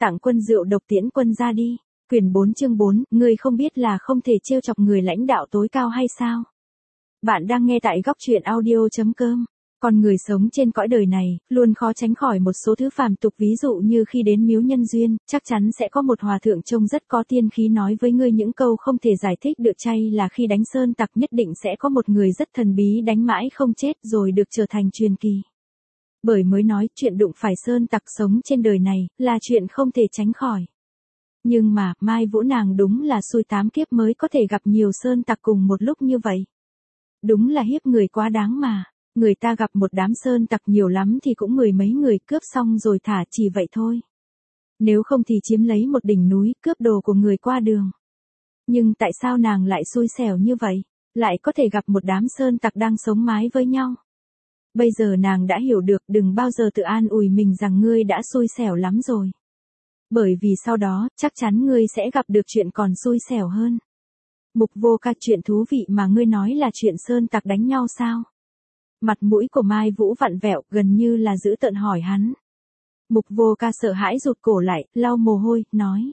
Tặng quân rượu độc tiễn quân ra đi. Quyển 4 chương 4, ngươi không biết là không thể trêu chọc người lãnh đạo tối cao hay sao? Bạn đang nghe tại góc truyện audio.com. Con người sống trên cõi đời này, luôn khó tránh khỏi một số thứ phàm tục, ví dụ như khi đến miếu nhân duyên, chắc chắn sẽ có một hòa thượng trông rất có tiên khí nói với ngươi những câu không thể giải thích được, chay là khi đánh sơn tặc nhất định sẽ có một người rất thần bí đánh mãi không chết rồi được trở thành truyền kỳ. Bởi mới nói chuyện đụng phải sơn tặc sống trên đời này, là chuyện không thể tránh khỏi. Nhưng mà, Mai Vũ nàng đúng là xui 8 kiếp mới có thể gặp nhiều sơn tặc cùng một lúc như vậy. Đúng là hiếp người quá đáng mà. Người ta gặp một đám sơn tặc nhiều lắm thì cũng 10 mấy người cướp xong rồi thả, chỉ vậy thôi. Nếu không thì chiếm lấy một đỉnh núi, cướp đồ của người qua đường. Nhưng tại sao nàng lại xui xẻo như vậy? Lại có thể gặp một đám sơn tặc đang sống mái với nhau. Bây giờ nàng đã hiểu được, đừng bao giờ tự an ủi mình rằng ngươi đã xui xẻo lắm rồi. Bởi vì sau đó, chắc chắn ngươi sẽ gặp được chuyện còn xui xẻo hơn. Mục Vô Ca, chuyện thú vị mà ngươi nói là chuyện sơn tặc đánh nhau sao? Mặt mũi của Mai Vũ vặn vẹo, gần như là dữ tợn hỏi hắn. Mục Vô Ca sợ hãi rụt cổ lại, lau mồ hôi, nói.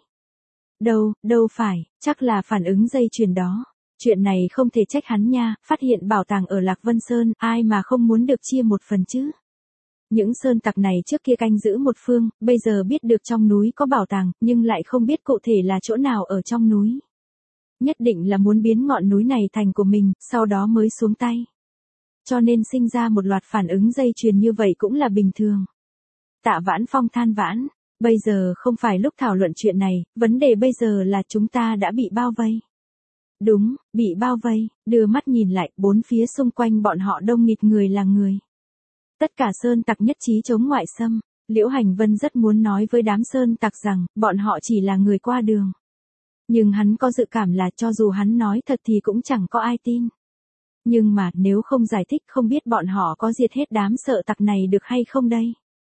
Đâu phải, chắc là phản ứng dây chuyền đó. Chuyện này không thể trách hắn nha, phát hiện bảo tàng ở Lạc Vân Sơn, ai mà không muốn được chia một phần chứ. Những sơn tặc này trước kia canh giữ một phương, bây giờ biết được trong núi có bảo tàng, nhưng lại không biết cụ thể là chỗ nào ở trong núi. Nhất định là muốn biến ngọn núi này thành của mình, sau đó mới xuống tay. Cho nên sinh ra một loạt phản ứng dây chuyền như vậy cũng là bình thường. Tạ Vãn Phong than vãn, bây giờ không phải lúc thảo luận chuyện này, vấn đề bây giờ là chúng ta đã bị bao vây. Đúng, bị bao vây, đưa mắt nhìn lại, bốn phía xung quanh bọn họ đông nghịt người là người. Tất cả sơn tặc nhất trí chống ngoại xâm. Liễu Hành Vân rất muốn nói với đám sơn tặc rằng, bọn họ chỉ là người qua đường. Nhưng hắn có dự cảm là cho dù hắn nói thật thì cũng chẳng có ai tin. Nhưng mà nếu không giải thích không biết bọn họ có diệt hết đám sợ tặc này được hay không đây.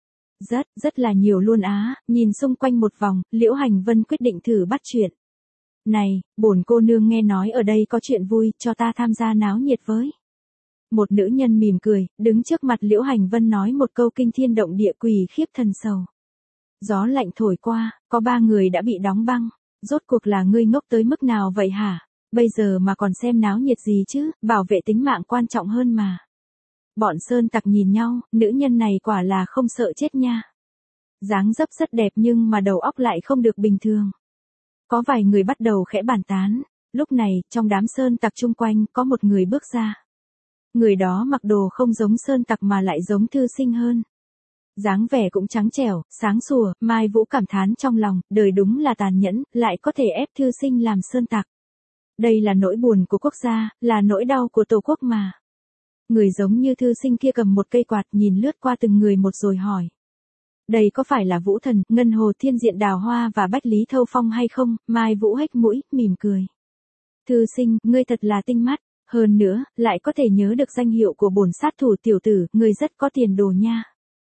Rất là nhiều luôn á, nhìn xung quanh một vòng, Liễu Hành Vân quyết định thử bắt chuyện. Này, bổn cô nương nghe nói ở đây có chuyện vui, cho ta tham gia náo nhiệt với. Một nữ nhân mỉm cười, đứng trước mặt Liễu Hành Vân nói một câu kinh thiên động địa, quỷ khiếp thần sầu. Gió lạnh thổi qua, có 3 người đã bị đóng băng. Rốt cuộc là ngươi ngốc tới mức nào vậy hả? Bây giờ mà còn xem náo nhiệt gì chứ, bảo vệ tính mạng quan trọng hơn mà. Bọn sơn tặc nhìn nhau, nữ nhân này quả là không sợ chết nha. Dáng dấp rất đẹp nhưng mà đầu óc lại không được bình thường. Có vài người bắt đầu khẽ bàn tán. Lúc này, trong đám sơn tặc chung quanh, có một người bước ra. Người đó mặc đồ không giống sơn tặc mà lại giống thư sinh hơn. Dáng vẻ cũng trắng trẻo, sáng sủa, Mai Vũ cảm thán trong lòng, đời đúng là tàn nhẫn, lại có thể ép thư sinh làm sơn tặc. Đây là nỗi buồn của quốc gia, là nỗi đau của tổ quốc mà. Người giống như thư sinh kia cầm một cây quạt nhìn lướt qua từng người một rồi hỏi. Đây có phải là Vũ Thần, Ngân Hồ Thiên Diện Đào Hoa và Bách Lý Thâu Phong hay không? Mai Vũ hếch mũi, mỉm cười. Thư sinh, ngươi thật là tinh mắt. Hơn nữa, lại có thể nhớ được danh hiệu của bổn sát thủ tiểu tử, ngươi rất có tiền đồ nha.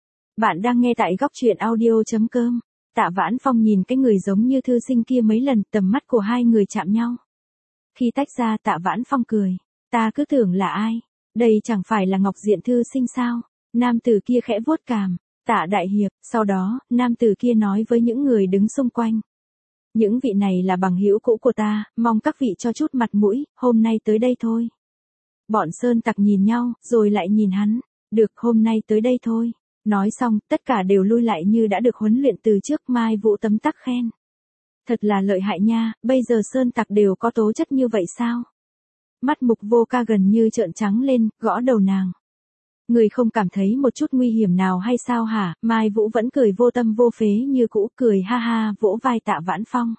Bạn đang nghe tại góc truyện audio.com. Tạ Vãn Phong nhìn cái người giống như thư sinh kia mấy lần, tầm mắt của hai người chạm nhau. Khi tách ra Tạ Vãn Phong cười. Ta cứ tưởng là ai? Đây chẳng phải là Ngọc Diện thư sinh sao? Nam tử kia khẽ vuốt cằm. Tạ đại hiệp, sau đó, nam tử kia nói với những người đứng xung quanh. Những vị này là bằng hữu cũ của ta, mong các vị cho chút mặt mũi, hôm nay tới đây thôi. Bọn sơn tặc nhìn nhau, rồi lại nhìn hắn. Được, hôm nay tới đây thôi. Nói xong, tất cả đều lui lại như đã được huấn luyện từ trước. Mai Vũ tấm tắc khen. Thật là lợi hại nha, bây giờ sơn tặc đều có tố chất như vậy sao? Mắt Mục Vô Ca gần như trợn trắng lên, gõ đầu nàng. Người không cảm thấy một chút nguy hiểm nào hay sao hả? Mai Vũ vẫn cười vô tâm vô phế như cũ, cười ha ha, vỗ vai Tạ Vãn Phong.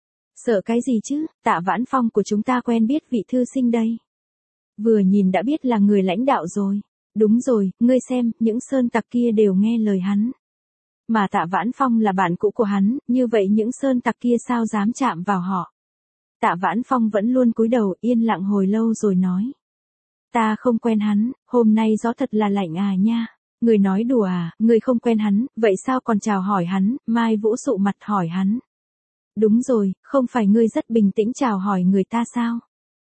Sợ cái gì chứ, Tạ Vãn Phong của chúng ta quen biết vị thư sinh đây. Vừa nhìn đã biết là người lãnh đạo rồi. Đúng rồi, ngươi xem, những sơn tặc kia đều nghe lời hắn. Mà Tạ Vãn Phong là bạn cũ của hắn, như vậy những sơn tặc kia sao dám chạm vào họ. Tạ Vãn Phong vẫn luôn cúi đầu yên lặng hồi lâu rồi nói. Ta không quen hắn, hôm nay gió thật là lạnh à nha. Người nói đùa à, người không quen hắn, vậy sao còn chào hỏi hắn? Mai Vũ sụ mặt hỏi hắn. Đúng rồi, không phải ngươi rất bình tĩnh chào hỏi người ta sao?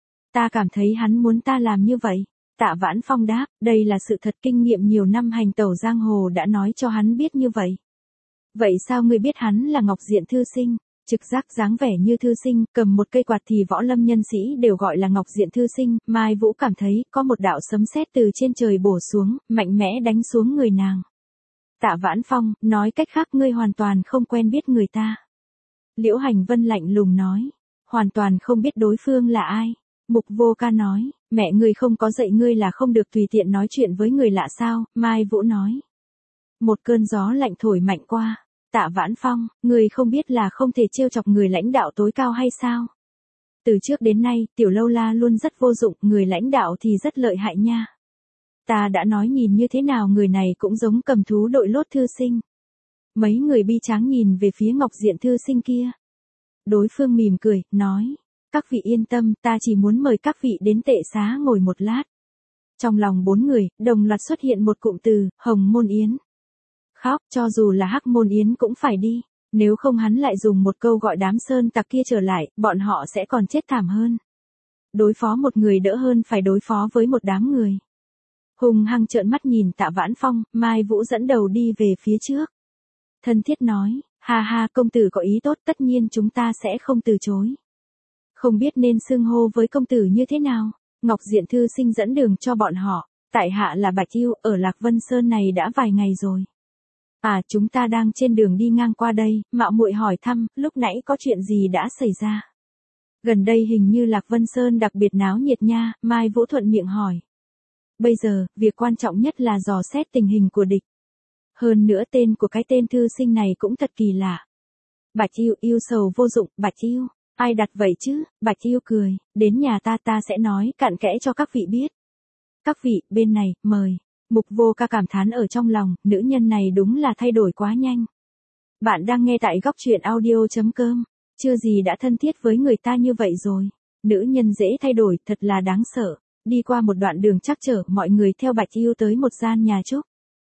Ta cảm thấy hắn muốn ta làm như vậy. Tạ Vãn Phong đáp, đây là sự thật, kinh nghiệm nhiều năm hành tẩu giang hồ đã nói cho hắn biết như vậy. Vậy sao ngươi biết hắn là Ngọc Diện thư sinh? Trực giác dáng vẻ như thư sinh, cầm một cây quạt thì võ lâm nhân sĩ đều gọi là Ngọc Diện thư sinh, Mai Vũ cảm thấy có một đạo sấm sét từ trên trời bổ xuống, mạnh mẽ đánh xuống người nàng. Tạ Vãn Phong, nói cách khác ngươi hoàn toàn không quen biết người ta. Liễu Hành Vân lạnh lùng nói, hoàn toàn không biết đối phương là ai. Mục Vô Ca nói, mẹ ngươi không có dạy ngươi là không được tùy tiện nói chuyện với người lạ sao, Mai Vũ nói. Một cơn gió lạnh thổi mạnh qua. Tạ Vãn Phong, người không biết là không thể trêu chọc người lãnh đạo tối cao hay sao? Từ trước đến nay, Tiểu Lâu La luôn rất vô dụng, người lãnh đạo thì rất lợi hại nha. Ta đã nói nhìn như thế nào người này cũng giống cầm thú đội lốt thư sinh. Mấy người bi tráng nhìn về phía Ngọc Diện thư sinh kia. Đối phương mỉm cười, nói, các vị yên tâm, ta chỉ muốn mời các vị đến tệ xá ngồi một lát. Trong lòng bốn người, đồng loạt xuất hiện một cụm từ, Hồng Môn Yến. Khóc, cho dù là Hắc Môn Yến cũng phải đi, nếu không hắn lại dùng một câu gọi đám sơn tặc kia trở lại, bọn họ sẽ còn chết thảm hơn. Đối phó một người đỡ hơn phải đối phó với một đám người. Hùng hăng trợn mắt nhìn Tạ Vãn Phong, Mai Vũ dẫn đầu đi về phía trước. Thân thiết nói, ha ha công tử có ý tốt tất nhiên chúng ta sẽ không từ chối. Không biết nên xưng hô với công tử như thế nào, Ngọc Diện thư sinh dẫn đường cho bọn họ, tại hạ là Bạch Yêu, ở Lạc Vân Sơn này đã vài ngày rồi. À chúng ta đang trên đường đi ngang qua đây, mạo muội hỏi thăm, lúc nãy có chuyện gì đã xảy ra? Gần đây hình như Lạc Vân Sơn đặc biệt náo nhiệt nha, Mai Vũ thuận miệng hỏi. Bây giờ, việc quan trọng nhất là dò xét tình hình của địch. Hơn nữa tên của cái tên thư sinh này cũng thật kỳ lạ. Bạch Yêu, yêu sầu vô dụng, Bạch Yêu, ai đặt vậy chứ? Bạch Yêu cười, đến nhà ta sẽ nói cặn kẽ cho các vị biết. Các vị, bên này, mời. Mục Vô Ca cảm thán ở trong lòng, nữ nhân này đúng là thay đổi quá nhanh. Bạn đang nghe tại góc truyện audio.com, chưa gì đã thân thiết với người ta như vậy rồi. Nữ nhân dễ thay đổi, thật là đáng sợ. Đi qua một đoạn đường trắc trở, mọi người theo Bạch Yêu tới một gian nhà trúc.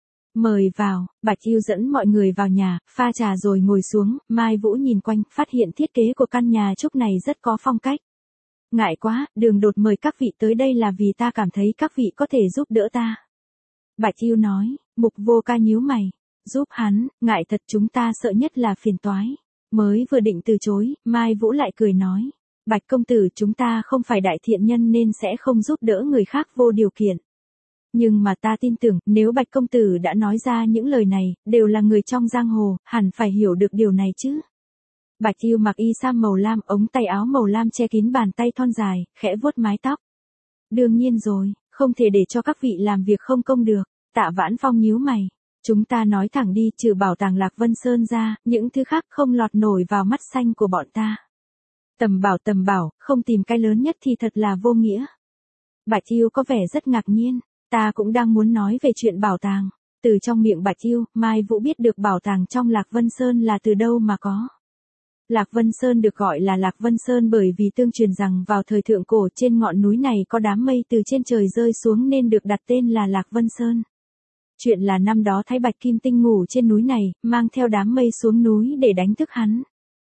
Mời vào, Bạch Yêu dẫn mọi người vào nhà, pha trà rồi ngồi xuống, Mai Vũ nhìn quanh, phát hiện thiết kế của căn nhà trúc này rất có phong cách. Ngại quá, Đường Đột mời các vị tới đây là vì ta cảm thấy các vị có thể giúp đỡ ta. Bạch Yêu nói, Mục Vô Ca nhíu mày, giúp hắn, ngại thật chúng ta sợ nhất là phiền toái. Mới vừa định từ chối, Mai Vũ lại cười nói, Bạch công tử chúng ta không phải đại thiện nhân nên sẽ không giúp đỡ người khác vô điều kiện. Nhưng mà ta tin tưởng, nếu Bạch công tử đã nói ra những lời này, đều là người trong giang hồ, hẳn phải hiểu được điều này chứ. Bạch Yêu mặc y sam màu lam, ống tay áo màu lam che kín bàn tay thon dài, khẽ vuốt mái tóc. Đương nhiên rồi, không thể để cho các vị làm việc không công được. Tạ Vãn Phong nhíu mày. Chúng ta nói thẳng đi, trừ bảo tàng Lạc Vân Sơn ra, những thứ khác không lọt nổi vào mắt xanh của bọn ta. Tầm bảo, không tìm cái lớn nhất thì thật là vô nghĩa. Bạch Yêu có vẻ rất ngạc nhiên. Ta cũng đang muốn nói về chuyện bảo tàng. Từ trong miệng Bạch Yêu, Mai Vũ biết được bảo tàng trong Lạc Vân Sơn là từ đâu mà có. Lạc Vân Sơn được gọi là Lạc Vân Sơn bởi vì tương truyền rằng vào thời thượng cổ trên ngọn núi này có đám mây từ trên trời rơi xuống nên được đặt tên là Lạc Vân Sơn. Chuyện là năm đó Thái Bạch Kim Tinh ngủ trên núi này, mang theo đám mây xuống núi để đánh thức hắn.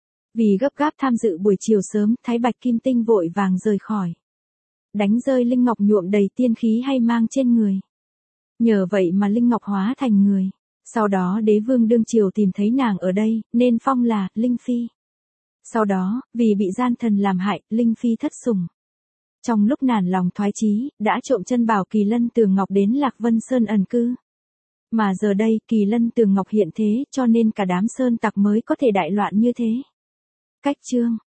Vì gấp gáp tham dự buổi chiều sớm, Thái Bạch Kim Tinh vội vàng rời khỏi. Đánh rơi Linh Ngọc nhuộm đầy tiên khí hay mang trên người. Nhờ vậy mà Linh Ngọc hóa thành người. Sau đó đế vương đương triều tìm thấy nàng ở đây, nên phong là Linh Phi. Sau đó, vì bị gian thần làm hại, Linh Phi thất sủng. Trong lúc nản lòng thoái chí, đã trộm chân bảo Kỳ Lân Tường Ngọc đến Lạc Vân Sơn ẩn cư. Mà giờ đây, Kỳ Lân Tường Ngọc hiện thế, cho nên cả đám sơn tặc mới có thể đại loạn như thế. Cách chương